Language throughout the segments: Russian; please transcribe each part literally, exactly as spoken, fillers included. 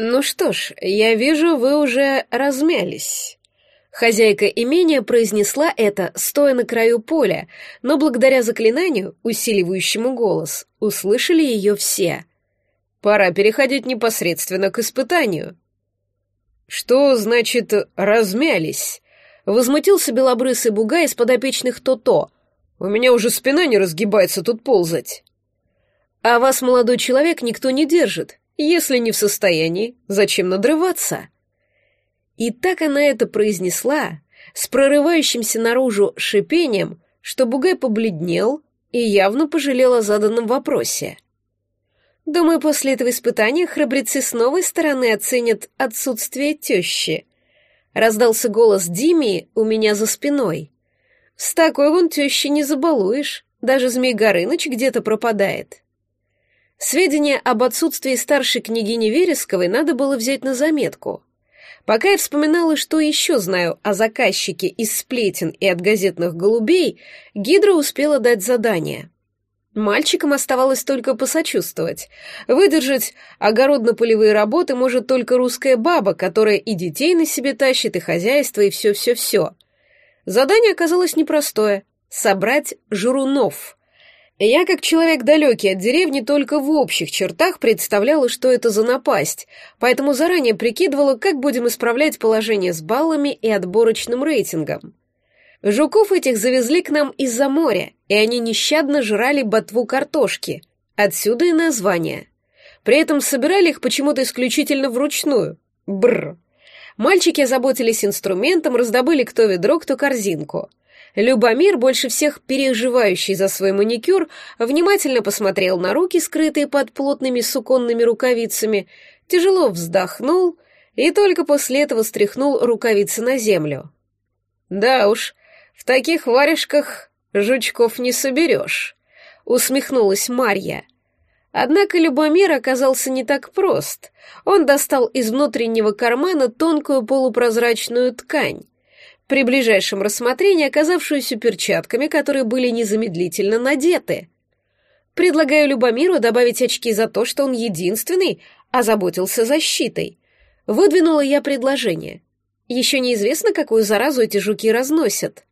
«Ну что ж, я вижу, вы уже размялись». Хозяйка имения произнесла это, стоя на краю поля, но благодаря заклинанию, усиливающему голос, услышали ее все. «Пора переходить непосредственно к испытанию». «Что значит «размялись»?» — возмутился белобрысый бугай из подопечных То-То. «У меня уже спина не разгибается тут ползать». «А вас, молодой человек, никто не держит. Если не в состоянии, зачем надрываться?» И так она это произнесла, с прорывающимся наружу шипением, что бугай побледнел и явно пожалел о заданном вопросе. «Думаю, после этого испытания храбрецы с новой стороны оценят отсутствие тещи», — раздался голос Димии у меня за спиной. «С такой вон тещи не забалуешь, даже Змей Горыныч где-то пропадает». Сведения об отсутствии старшей княгини Вересковой надо было взять на заметку. Пока я вспоминала, что еще знаю о заказчике из сплетен и от газетных голубей, Гидра успела дать задание. Мальчикам оставалось только посочувствовать. Выдержать огородно-полевые работы может только русская баба, которая и детей на себе тащит, и хозяйство, и все-все-все. Задание оказалось непростое — собрать жрунов. Я, как человек далекий от деревни, только в общих чертах представляла, что это за напасть, поэтому заранее прикидывала, как будем исправлять положение с баллами и отборочным рейтингом. Жуков этих завезли к нам из-за моря, и они нещадно жрали ботву картошки, отсюда и название. При этом собирали их почему-то исключительно вручную. Бррр. Мальчики озаботились инструментом, раздобыли кто ведро, кто корзинку. Любомир, больше всех переживающий за свой маникюр, внимательно посмотрел на руки, скрытые под плотными суконными рукавицами, тяжело вздохнул и только после этого стряхнул рукавицы на землю. «Да уж, в таких варежках жучков не соберешь», — усмехнулась Марья. Однако Любомир оказался не так прост. Он достал из внутреннего кармана тонкую полупрозрачную ткань, при ближайшем рассмотрении оказавшуюся перчатками, которые были незамедлительно надеты. Предлагаю Любомиру добавить очки за то, что он единственный озаботился защитой. Выдвинула я предложение. Еще неизвестно, какую заразу эти жуки разносят.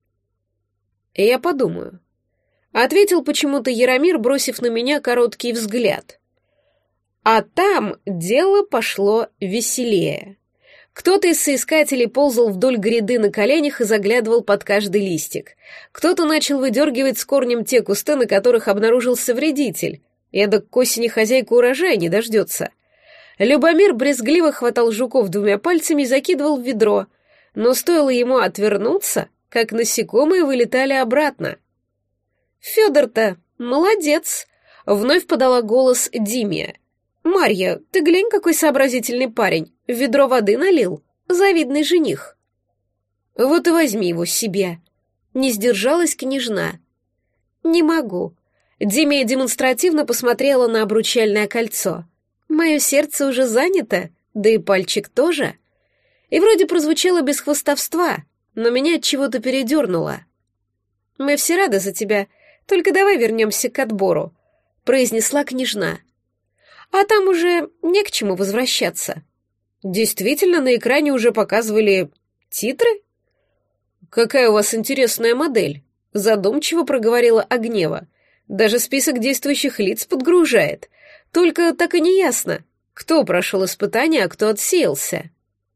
Я подумаю. Ответил почему-то Яромир, бросив на меня короткий взгляд. А там дело пошло веселее. Кто-то из соискателей ползал вдоль гряды на коленях и заглядывал под каждый листик. Кто-то начал выдергивать с корнем те кусты, на которых обнаружился вредитель. Эдак к осени хозяйка урожая не дождется. Любомир брезгливо хватал жуков двумя пальцами и закидывал в ведро, но стоило ему отвернуться, как насекомые вылетали обратно. «Федор-то молодец!» — вновь подала голос Диме. «Марья, ты глянь, какой сообразительный парень, в ведро воды налил, завидный жених». «Вот и возьми его себе», — не сдержалась княжна. «Не могу». Димия демонстративно посмотрела на обручальное кольцо. «Мое сердце уже занято, да и пальчик тоже». И вроде прозвучало без хвастовства, но меня от чего-то передернуло. «Мы все рады за тебя, только давай вернемся к отбору», — произнесла княжна. «А там уже не к чему возвращаться». «Действительно, на экране уже показывали титры?» «Какая у вас интересная модель», — задумчиво проговорила Огнева. «Даже список действующих лиц подгружает. Только так и не ясно, кто прошел испытание, а кто отсеялся».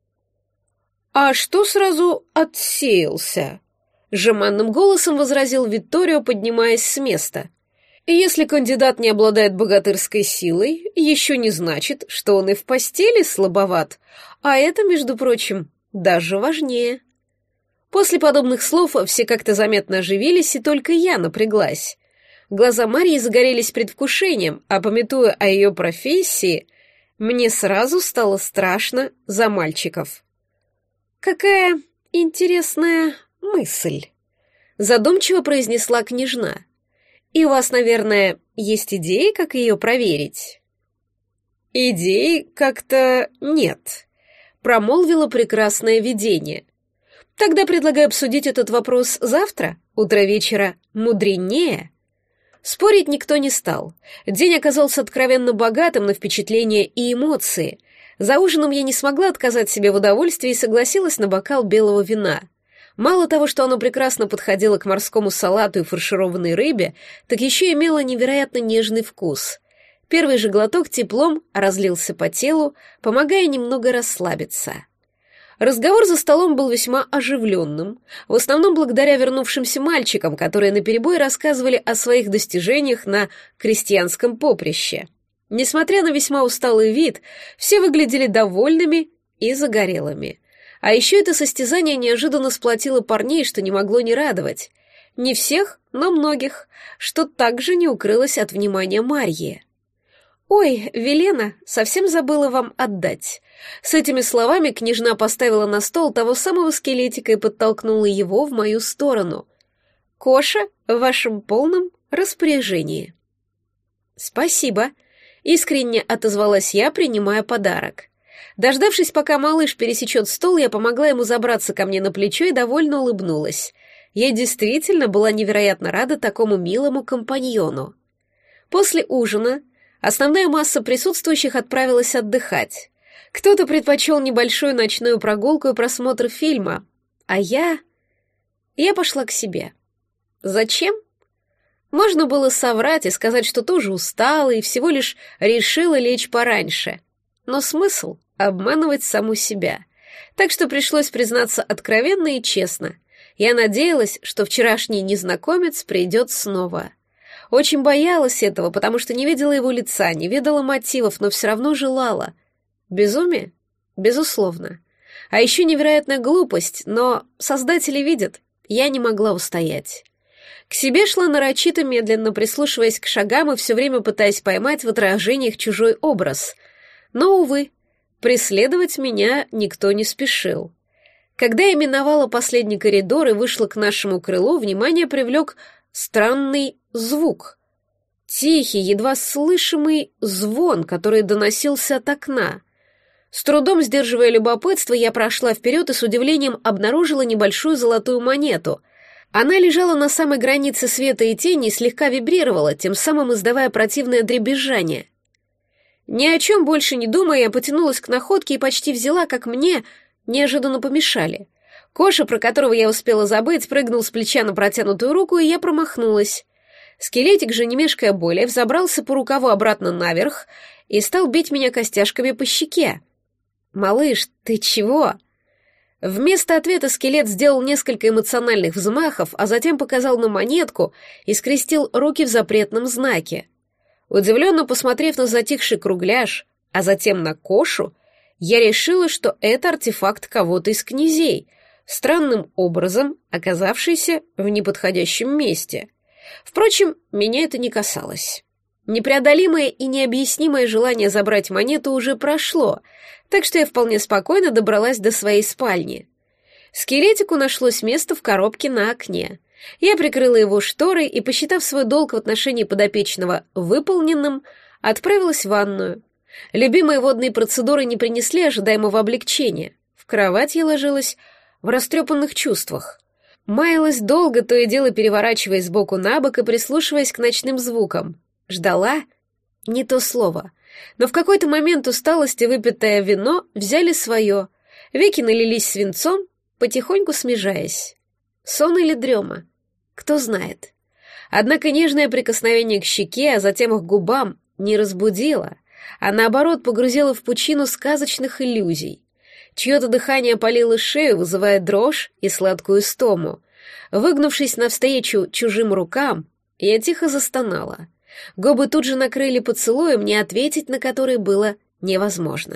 «А что сразу отсеялся?» — жеманным голосом возразил Витторио, поднимаясь с места. «Если кандидат не обладает богатырской силой, еще не значит, что он и в постели слабоват, а это, между прочим, даже важнее». После подобных слов все как-то заметно оживились, и только я напряглась. Глаза Марии загорелись предвкушением, а, памятуя о ее профессии, мне сразу стало страшно за мальчиков. «Какая интересная мысль», — задумчиво произнесла княжна. «И у вас, наверное, есть идеи, как ее проверить?» «Идей как-то нет», — промолвило прекрасное видение. «Тогда предлагаю обсудить этот вопрос завтра, утро вечера мудренее». Спорить никто не стал. День оказался откровенно богатым на впечатления и эмоции. За ужином я не смогла отказать себе в удовольствии и согласилась на бокал белого вина. Мало того, что оно прекрасно подходило к морскому салату и фаршированной рыбе, так еще и имело невероятно нежный вкус. Первый же глоток теплом разлился по телу, помогая немного расслабиться. Разговор за столом был весьма оживленным, в основном благодаря вернувшимся мальчикам, которые наперебой рассказывали о своих достижениях на крестьянском поприще. Несмотря на весьма усталый вид, все выглядели довольными и загорелыми. А еще это состязание неожиданно сплотило парней, что не могло не радовать. Не всех, но многих, что также не укрылось от внимания Марьи. «Ой, Велена, совсем забыла вам отдать». С этими словами княжна поставила на стол того самого скелетика и подтолкнула его в мою сторону. «Коша в вашем полном распоряжении». «Спасибо», — искренне отозвалась я, принимая подарок. Дождавшись, пока малыш пересечет стол, я помогла ему забраться ко мне на плечо и довольно улыбнулась. Я действительно была невероятно рада такому милому компаньону. После ужина основная масса присутствующих отправилась отдыхать. Кто-то предпочел небольшую ночную прогулку и просмотр фильма, а я... Я пошла к себе. Зачем? Можно было соврать и сказать, что тоже устала и всего лишь решила лечь пораньше. Но смысл — обманывать саму себя. Так что пришлось признаться откровенно и честно. Я надеялась, что вчерашний незнакомец придет снова. Очень боялась этого, потому что не видела его лица, не видела мотивов, но все равно желала. Безумие? Безусловно. А еще невероятная глупость, но создатели видят, я не могла устоять. К себе шла нарочито медленно, прислушиваясь к шагам и все время пытаясь поймать в отражениях чужой образ. Но, увы, преследовать меня никто не спешил. Когда я миновала последний коридор и вышла к нашему крылу, внимание привлек странный звук. Тихий, едва слышимый звон, который доносился от окна. С трудом сдерживая любопытство, я прошла вперед и с удивлением обнаружила небольшую золотую монету. Она лежала на самой границе света и тени и слегка вибрировала, тем самым издавая противное дребезжание. Ни о чем больше не думая, я потянулась к находке и почти взяла, как мне неожиданно помешали. Коша, про которого я успела забыть, прыгнул с плеча на протянутую руку, и я промахнулась. Скелетик же, не мешкая более, взобрался по рукаву обратно наверх и стал бить меня костяшками по щеке. «Малыш, ты чего?» Вместо ответа скелет сделал несколько эмоциональных взмахов, а затем показал на монетку и скрестил руки в запретном знаке. Удивленно посмотрев на затихший кругляш, а затем на Кошу, я решила, что это артефакт кого-то из князей, странным образом оказавшийся в неподходящем месте. Впрочем, меня это не касалось. Непреодолимое и необъяснимое желание забрать монету уже прошло, так что я вполне спокойно добралась до своей спальни. Скелетику нашлось место в коробке на окне. Я прикрыла его шторой и, посчитав свой долг в отношении подопечного выполненным, отправилась в ванную. Любимые водные процедуры не принесли ожидаемого облегчения. В кровать я ложилась в растрепанных чувствах. Маялась долго, то и дело переворачиваясь сбоку на бок и прислушиваясь к ночным звукам. Ждала? Не то слово. Но в какой-то момент усталость и выпитое вино взяли свое. Веки налились свинцом, потихоньку смежаясь. Сон или дрема? Кто знает. Однако нежное прикосновение к щеке, а затем к губам, не разбудило, а наоборот погрузило в пучину сказочных иллюзий. Чье-то дыхание опалило шею, вызывая дрожь и сладкую стому. Выгнувшись навстречу чужим рукам, я тихо застонала. Губы тут же накрыли поцелуем, не ответить на который было невозможно.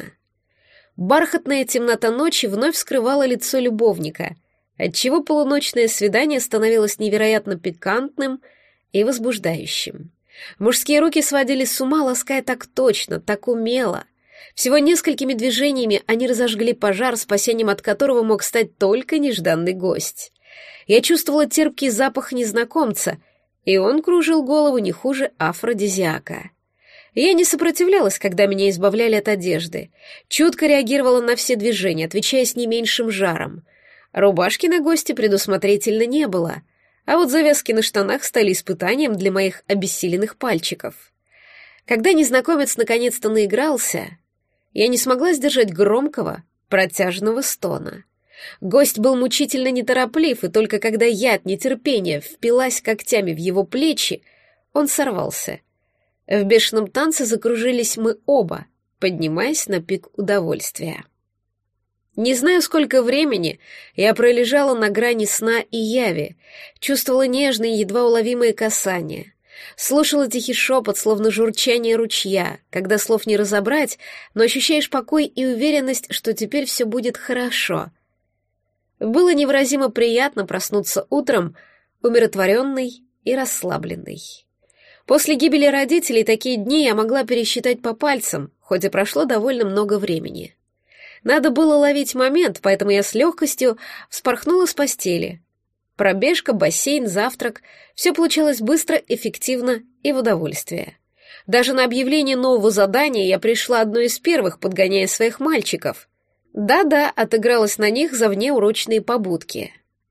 Бархатная темнота ночи вновь скрывала лицо любовника, отчего полуночное свидание становилось невероятно пикантным и возбуждающим. Мужские руки сводили с ума, лаская так точно, так умело. Всего несколькими движениями они разожгли пожар, спасением от которого мог стать только нежданный гость. Я чувствовала терпкий запах незнакомца, и он кружил голову не хуже афродизиака. Я не сопротивлялась, когда меня избавляли от одежды. Чутко реагировала на все движения, отвечая с не меньшим жаром. Рубашки на гости предусмотрительно не было, а вот завязки на штанах стали испытанием для моих обессиленных пальчиков. Когда незнакомец наконец-то наигрался, Я не смогла сдержать громкого, протяжного стона. Гость был мучительно нетороплив, и только когда я от нетерпения впилась когтями в его плечи, он сорвался. В бешеном танце закружились мы оба, поднимаясь на пик удовольствия. Не знаю, сколько времени я пролежала на грани сна и яви, чувствовала нежные, едва уловимые касания, слушала тихий шепот, словно журчание ручья, когда слов не разобрать, но ощущаешь покой и уверенность, что теперь все будет хорошо. Было невыразимо приятно проснуться утром, умиротворенной и расслабленной. После гибели родителей такие дни я могла пересчитать по пальцам, хоть и прошло довольно много времени. Надо было ловить момент, поэтому я с легкостью вспорхнула с постели. Пробежка, бассейн, завтрак — все получалось быстро, эффективно и в удовольствие. Даже на объявление нового задания я пришла одной из первых, подгоняя своих мальчиков. Да-да, отыгралась на них за внеурочные побудки.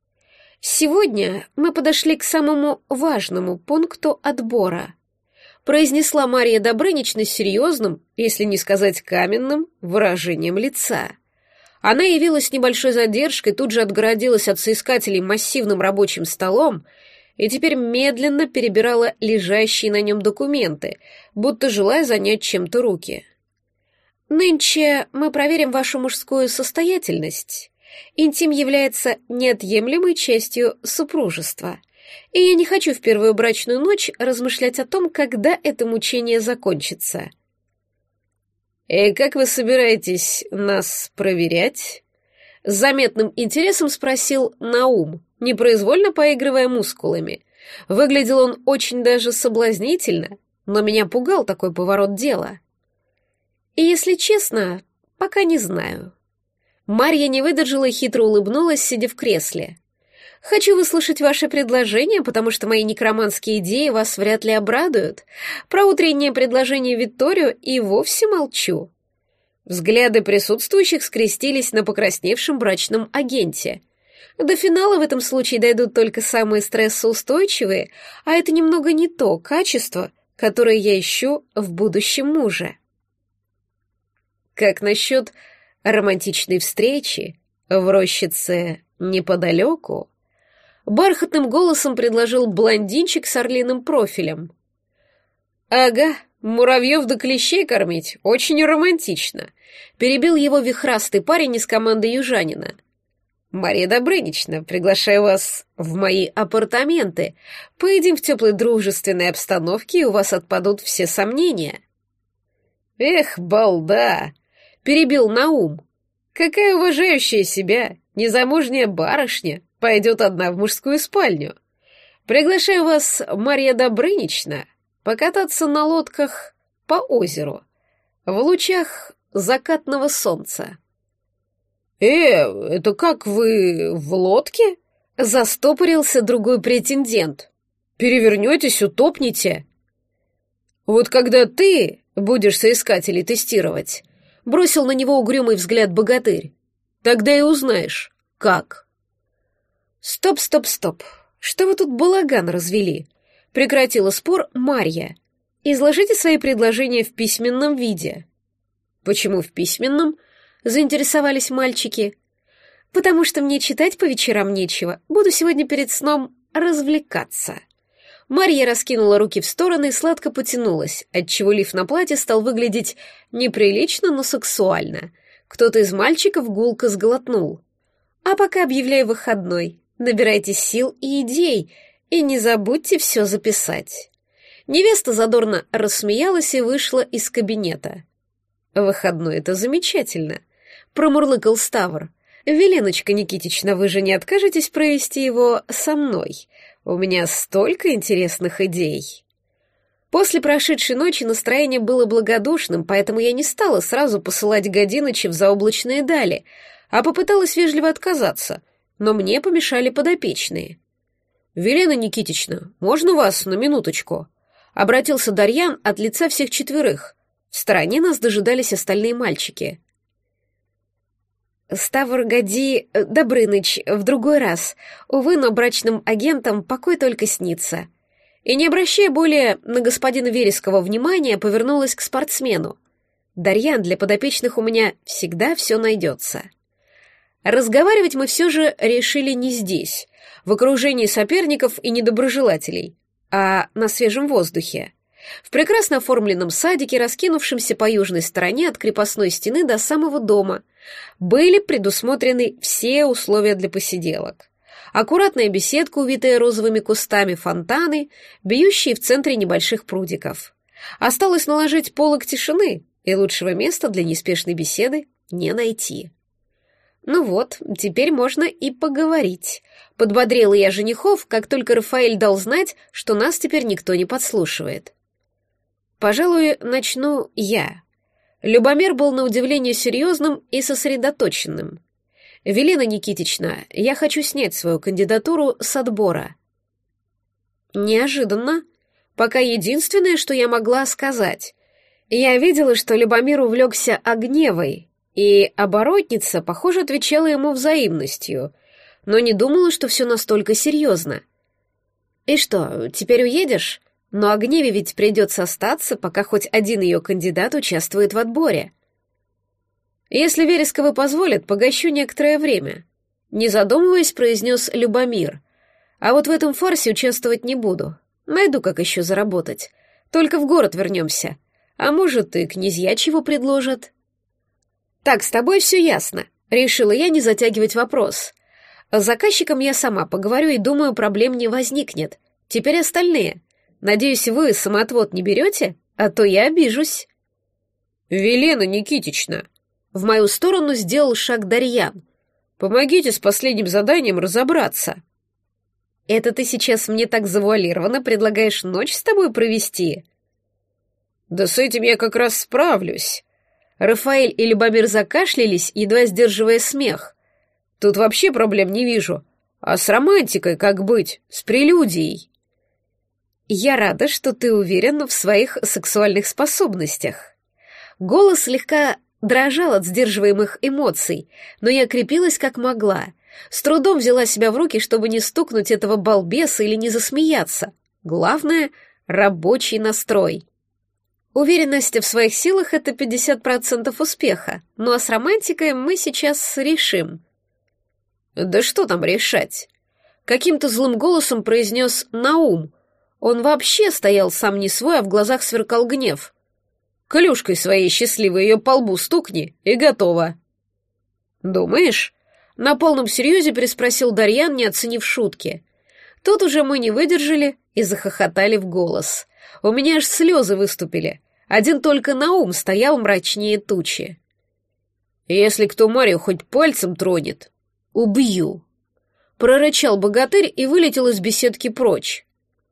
Сегодня мы подошли к самому важному пункту отбора, произнесла Марья Добрынична с серьезным, если не сказать каменным, выражением лица. Она явилась с небольшой задержкой, тут же отгородилась от соискателей массивным рабочим столом и теперь медленно перебирала лежащие на нем документы, будто желая занять чем-то руки. «Нынче мы проверим вашу мужскую состоятельность. Интим является неотъемлемой частью супружества, и я не хочу в первую брачную ночь размышлять о том, когда это мучение закончится». «И как вы собираетесь нас проверять?» С заметным интересом спросил Наум, непроизвольно поигрывая мускулами. Выглядел он очень даже соблазнительно, но меня пугал такой поворот дела. И, если честно, пока не знаю. Марья не выдержала и хитро улыбнулась, сидя в кресле. «Хочу выслушать ваши предложения, потому что мои некроманские идеи вас вряд ли обрадуют. Про утреннее предложение Витторио и вовсе молчу». Взгляды присутствующих скрестились на покрасневшем брачном агенте. До финала в этом случае дойдут только самые стрессоустойчивые, а это немного не то качество, которое я ищу в будущем муже. Как насчет романтичной встречи в рощице неподалеку? Бархатным голосом предложил блондинчик с орлиным профилем. «Ага, муравьев да клещей кормить очень романтично», — перебил его вихрастый парень из команды южанина. «Мария Добрынична, приглашаю вас в мои апартаменты. Поедим в теплой дружественной обстановке, и у вас отпадут все сомнения». «Эх, балда!» — перебил Наум. «Какая уважающая себя, незамужняя барышня пойдет одна в мужскую спальню. Приглашаю вас, Марья Добрынична, покататься на лодках по озеру в лучах закатного солнца». «Э, это как вы в лодке?» — застопорился другой претендент. «Перевернетесь, утопнете». «Вот когда ты будешь соискателей тестировать», — бросил на него угрюмый взгляд богатырь, «тогда и узнаешь, как». «Стоп, стоп, стоп. Что вы тут балаган развели?» — прекратила спор Марья. «Изложите свои предложения в письменном виде». «Почему в письменном?» — заинтересовались мальчики. «Потому что мне читать по вечерам нечего. Буду сегодня перед сном развлекаться». Марья раскинула руки в стороны и сладко потянулась, отчего лиф на платье стал выглядеть неприлично, но сексуально. Кто-то из мальчиков гулко сглотнул. «А пока объявляю выходной. Набирайте сил и идей, и не забудьте все записать». Невеста задорно рассмеялась и вышла из кабинета. «Выходной — это замечательно», — промурлыкал Ставр. «Веленочка Никитична, вы же не откажетесь провести его со мной? У меня столько интересных идей». После прошедшей ночи настроение было благодушным, поэтому я не стала сразу посылать Годиныча в заоблачные дали, а попыталась вежливо отказаться, но мне помешали подопечные. «Велена Никитична, можно вас на минуточку?» — обратился Дарьян от лица всех четверых. В стороне нас дожидались остальные мальчики. «Ставр, Годи, Добрыныч, в другой раз. Увы, но брачным агентам покой только снится». И, не обращая более на господина Вереского внимания, повернулась к спортсмену. Дарьян, для подопечных у меня всегда все найдется. Разговаривать мы все же решили не здесь, в окружении соперников и недоброжелателей, а на свежем воздухе. В прекрасно оформленном садике, раскинувшемся по южной стороне от крепостной стены до самого дома, были предусмотрены все условия для посиделок. Аккуратная беседка, увитая розовыми кустами, фонтаны, бьющие в центре небольших прудиков. Осталось наложить полог тишины, и лучшего места для неспешной беседы не найти. Ну вот, теперь можно и поговорить. Подбодрила я женихов, как только Рафаэль дал знать, что нас теперь никто не подслушивает. Пожалуй, начну я. Любомир был на удивление серьезным и сосредоточенным. «Велена Никитична, я хочу снять свою кандидатуру с отбора». Неожиданно, пока единственное, что я могла сказать. Я видела, что Любомир увлекся Огневой, и оборотница, похоже, отвечала ему взаимностью, но не думала, что все настолько серьезно. «И что, теперь уедешь? Но Огневе ведь придется остаться, пока хоть один ее кандидат участвует в отборе». «Если Вересковы позволят, погощу некоторое время», — не задумываясь, произнес Любомир. «А вот в этом фарсе участвовать не буду. Найду, как еще заработать. Только в город вернемся. А может, и князья чего предложат». «Так, с тобой все ясно», — решила я не затягивать вопрос. «С заказчиком я сама поговорю и, думаю, проблем не возникнет. Теперь остальные. Надеюсь, вы самоотвод не берете, а то я обижусь». «Велена Никитична», — в мою сторону сделал шаг Дарьян. «Помогите с последним заданием разобраться». «Это ты сейчас мне так завуалированно предлагаешь ночь с тобой провести?» «Да с этим я как раз справлюсь». Рафаэль и Любомир закашлялись, едва сдерживая смех. «Тут вообще проблем не вижу. А с романтикой как быть? С прелюдией?» «Я рада, что ты уверен в своих сексуальных способностях». Голос слегка дрожал от сдерживаемых эмоций, но я крепилась как могла. С трудом взяла себя в руки, чтобы не стукнуть этого балбеса или не засмеяться. Главное — рабочий настрой. Уверенность в своих силах — это пятьдесят процентов успеха, ну а с романтикой мы сейчас решим. «Да что там решать?» Каким-то злым голосом произнес Наум. Он вообще стоял сам не свой, а в глазах сверкал гнев. «Клюшкой своей счастливой ее по лбу стукни, и готово». «Думаешь?» — на полном серьезе переспросил Дарьян, не оценив шутки. Тут уже мы не выдержали и захохотали в голос. У меня аж слезы выступили. Один только Наум стоял мрачнее тучи. «Если кто Марию хоть пальцем тронет, убью!» Прорычал богатырь и вылетел из беседки прочь.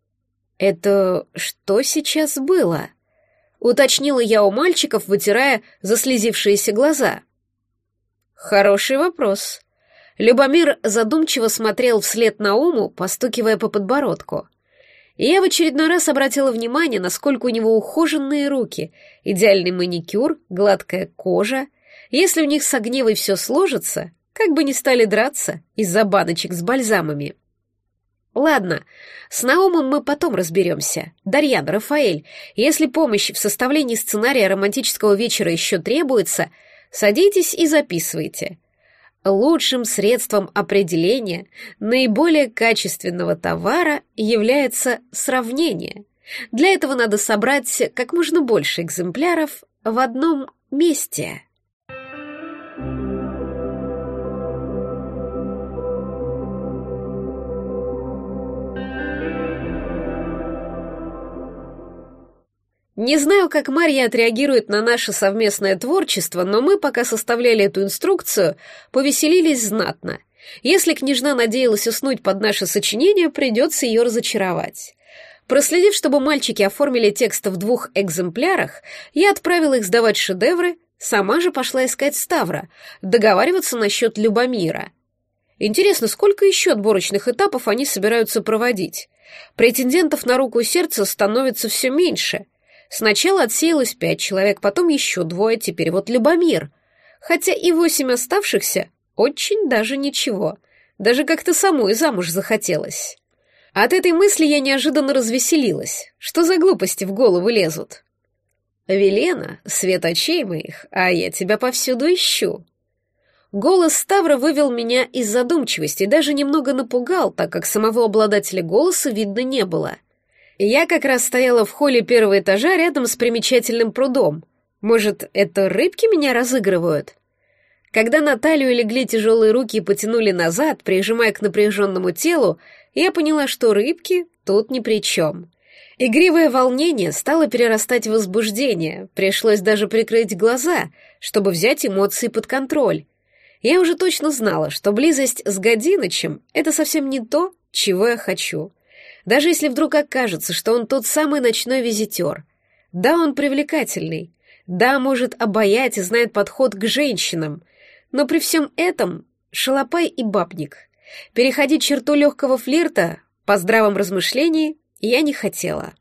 «Это что сейчас было?» — уточнила я у мальчиков, вытирая заслезившиеся глаза. «Хороший вопрос». Любомир задумчиво смотрел вслед Науму, постукивая по подбородку. И я в очередной раз обратила внимание, насколько у него ухоженные руки, идеальный маникюр, гладкая кожа. Если у них с Огневой все сложится, как бы не стали драться из-за баночек с бальзамами. Ладно, с Наумом мы потом разберемся. Дарьян, Рафаэль, если помощь в составлении сценария романтического вечера еще требуется, садитесь и записывайте. Лучшим средством определения наиболее качественного товара является сравнение. Для этого надо собрать как можно больше экземпляров в одном месте. Не знаю, как Марья отреагирует на наше совместное творчество, но мы, пока составляли эту инструкцию, повеселились знатно. Если княжна надеялась уснуть под наше сочинение, придется ее разочаровать. Проследив, чтобы мальчики оформили текст в двух экземплярах, я отправила их сдавать шедевры, сама же пошла искать Ставра, договариваться насчет Любомира. Интересно, сколько еще отборочных этапов они собираются проводить? Претендентов на руку и сердце становится все меньше. Сначала отсеялось пять человек, потом еще двое, теперь вот Любомир. Хотя и восемь оставшихся очень даже ничего. Даже как-то самой замуж захотелось. От этой мысли я неожиданно развеселилась. Что за глупости в голову лезут? «Велена, свет очей моих, а я тебя повсюду ищу». Голос Ставра вывел меня из задумчивости и даже немного напугал, так как самого обладателя голоса видно не было. Я как раз стояла в холле первого этажа рядом с примечательным прудом. Может, это рыбки меня разыгрывают? Когда на талию легли тяжелые руки и потянули назад, прижимая к напряженному телу, я поняла, что рыбки тут ни при чем. Игривое волнение стало перерастать в возбуждение, пришлось даже прикрыть глаза, чтобы взять эмоции под контроль. Я уже точно знала, что близость с Годинычем — это совсем не то, чего я хочу. Даже если вдруг окажется, что он тот самый ночной визитер. Да, он привлекательный. Да, может обаять и знает подход к женщинам. Но при всем этом шалопай и бабник. Переходить черту легкого флирта, по здравом размышлении, я не хотела.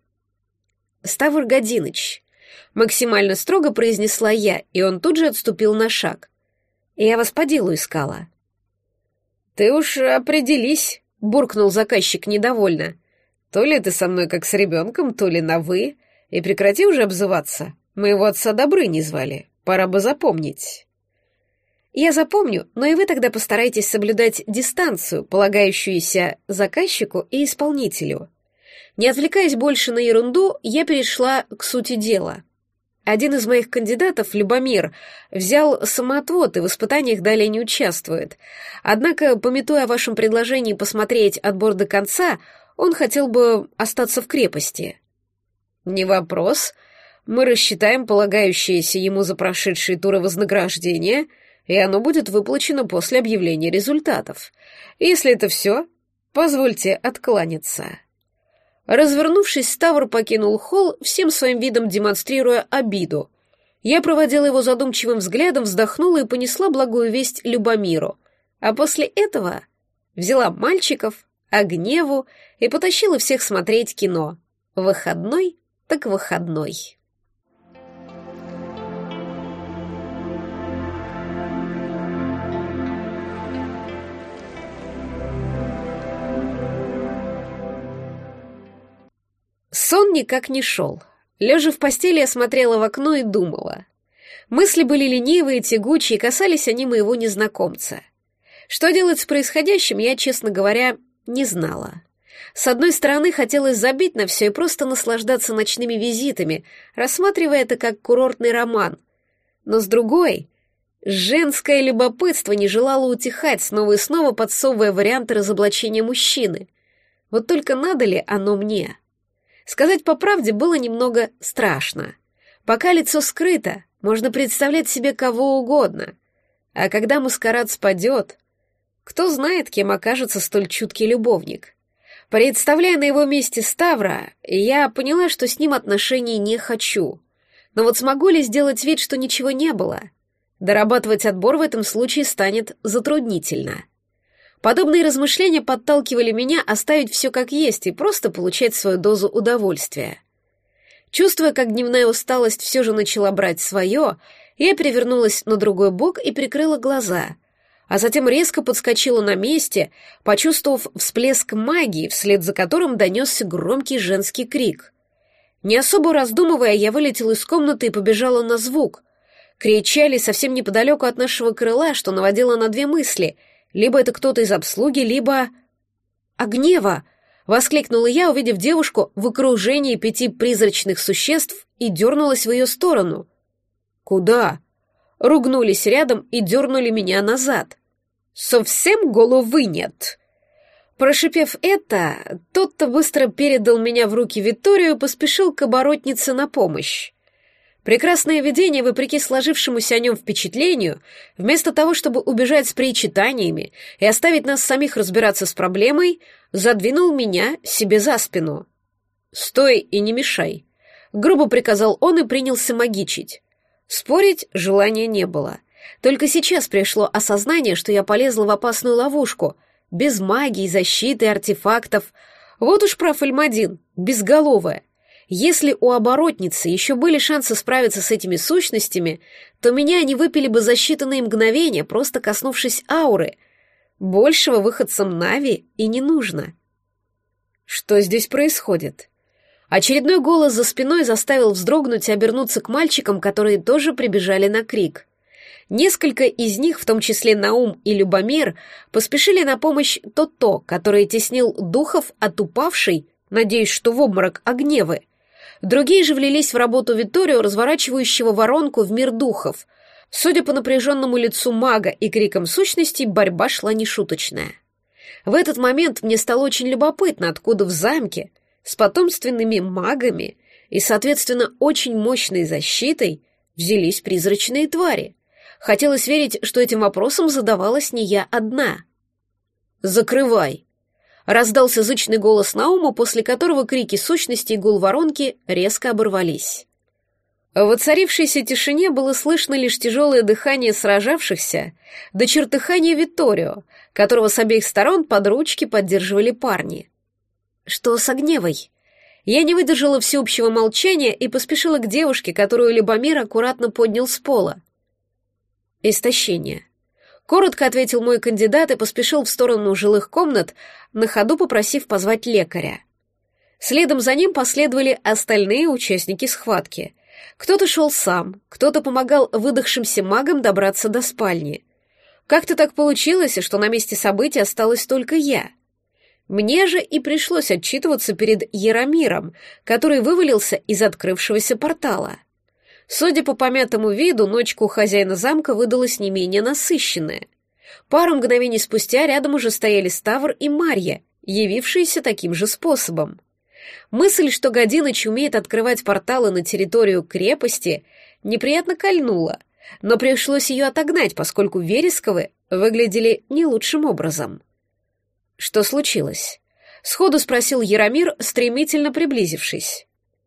«Ставр Годиныч», — максимально строго произнесла я, и он тут же отступил на шаг. «Я вас по делу искала». «Ты уж определись», — буркнул заказчик недовольно. «То ли ты со мной как с ребенком, то ли на «вы». И прекрати уже обзываться. Моего отца Добрыней звали. Пора бы запомнить». «Я запомню, но и вы тогда постарайтесь соблюдать дистанцию, полагающуюся заказчику и исполнителю». Не отвлекаясь больше на ерунду, я перешла к сути дела. Один из моих кандидатов, Любомир, взял самоотвод и в испытаниях далее не участвует. Однако, памятуя о вашем предложении посмотреть отбор до конца, он хотел бы остаться в крепости. Не вопрос. Мы рассчитаем полагающееся ему за прошедшие туры вознаграждение, и оно будет выплачено после объявления результатов. Если это все, позвольте откланяться. Развернувшись, Ставр покинул холл, всем своим видом демонстрируя обиду. Я проводила его задумчивым взглядом, вздохнула и понесла благую весть Любомиру. А после этого взяла мальчиков, Огневу и потащила всех смотреть кино. Выходной так выходной. Сон никак не шел. Лежа в постели, я смотрела в окно и думала. Мысли были ленивые, тягучие, касались они моего незнакомца. Что делать с происходящим, я, честно говоря, не знала. С одной стороны, хотелось забить на все и просто наслаждаться ночными визитами, рассматривая это как курортный роман. Но с другой, женское любопытство не желало утихать, снова и снова подсовывая варианты разоблачения мужчины. Вот только надо ли оно мне? Сказать по правде было немного страшно. Пока лицо скрыто, можно представлять себе кого угодно. А когда маскарад спадет, кто знает, кем окажется столь чуткий любовник. Представляя на его месте Ставра, я поняла, что с ним отношений не хочу. Но вот смогу ли сделать вид, что ничего не было? Дорабатывать отбор в этом случае станет затруднительно. Подобные размышления подталкивали меня оставить все как есть и просто получать свою дозу удовольствия. Чувствуя, как дневная усталость все же начала брать свое, я перевернулась на другой бок и прикрыла глаза, а затем резко подскочила на месте, почувствовав всплеск магии, вслед за которым донесся громкий женский крик. Не особо раздумывая, я вылетела из комнаты и побежала на звук. Кричали совсем неподалеку от нашего крыла, что наводило на две мысли — либо это кто-то из обслуги, либо... «Огнева!» — воскликнула я, увидев девушку в окружении пяти призрачных существ и дернулась в ее сторону. «Куда?» — ругнулись рядом и дернули меня назад. «Совсем головы нет!» Прошипев это, тот-то быстро передал меня в руки Витторию и поспешил к оборотнице на помощь. Прекрасное видение, вопреки сложившемуся о нем впечатлению, вместо того, чтобы убежать с причитаниями и оставить нас самих разбираться с проблемой, задвинул меня себе за спину. «Стой и не мешай», — грубо приказал он и принялся магичить. Спорить желания не было. Только сейчас пришло осознание, что я полезла в опасную ловушку, без магии, защиты, артефактов. Вот уж прав Эльмадин, безголовая. Если у оборотницы еще были шансы справиться с этими сущностями, то меня они выпили бы за считанные мгновения, просто коснувшись ауры. Большего выходцам Нави и не нужно. Что здесь происходит? Очередной голос за спиной заставил вздрогнуть и обернуться к мальчикам, которые тоже прибежали на крик. Несколько из них, в том числе Наум и Любомир, поспешили на помощь То-То, который теснил духов от упавшей, надеюсь, что в обморок, Огневы. Другие же влились в работу Витторио, разворачивающего воронку в мир духов. Судя по напряженному лицу мага и крикам сущностей, борьба шла нешуточная. В этот момент мне стало очень любопытно, откуда в замке с потомственными магами и, соответственно, очень мощной защитой взялись призрачные твари. Хотелось верить, что этим вопросом задавалась не я одна. «Закрывай!» — раздался зычный голос Наума, после которого крики сущности и гул воронки резко оборвались. В воцарившейся тишине было слышно лишь тяжелое дыхание сражавшихся до чертыхания Витторио, которого с обеих сторон под ручки поддерживали парни. «Что с Огневой?» Я не выдержала всеобщего молчания и поспешила к девушке, которую Любомир аккуратно поднял с пола. «Истощение», — коротко ответил мой кандидат и поспешил в сторону жилых комнат, на ходу попросив позвать лекаря. Следом за ним последовали остальные участники схватки. Кто-то шел сам, кто-то помогал выдохшимся магам добраться до спальни. Как-то так получилось, что на месте событий осталась только я. Мне же и пришлось отчитываться перед Яромиром, который вывалился из открывшегося портала. Судя по помятому виду, ночка у хозяина замка выдалась не менее насыщенная. Пару мгновений спустя рядом уже стояли Ставр и Марья, явившиеся таким же способом. Мысль, что Годиныч умеет открывать порталы на территорию крепости, неприятно кольнула, но пришлось ее отогнать, поскольку Вересковы выглядели не лучшим образом. «Что случилось?» — сходу спросил Яромир, стремительно приблизившись.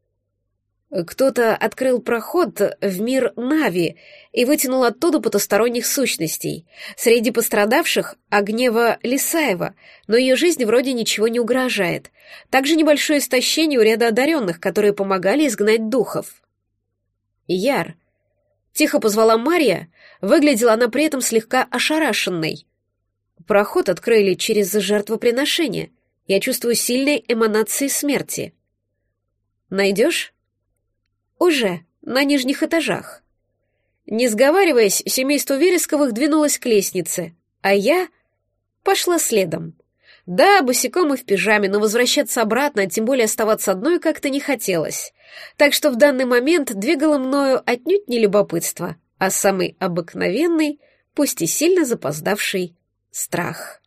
Кто-то открыл проход в мир Нави и вытянул оттуда потусторонних сущностей. Среди пострадавших — Огнева Лисаева, но ее жизни вроде ничего не угрожает. Также небольшое истощение у ряда одаренных, которые помогали изгнать духов. «Яр», — тихо позвала Марья, выглядела она при этом слегка ошарашенной. «Проход открыли через жертвоприношение. Я чувствую сильные эманации смерти». «Найдешь?» «Уже, на нижних этажах». Не сговариваясь, семейство Вересковых двинулось к лестнице, а я пошла следом. Да, босиком и в пижаме, но возвращаться обратно, а тем более оставаться одной, как-то не хотелось. Так что в данный момент двигало мною отнюдь не любопытство, а самый обыкновенный, пусть и сильно запоздавший, страх.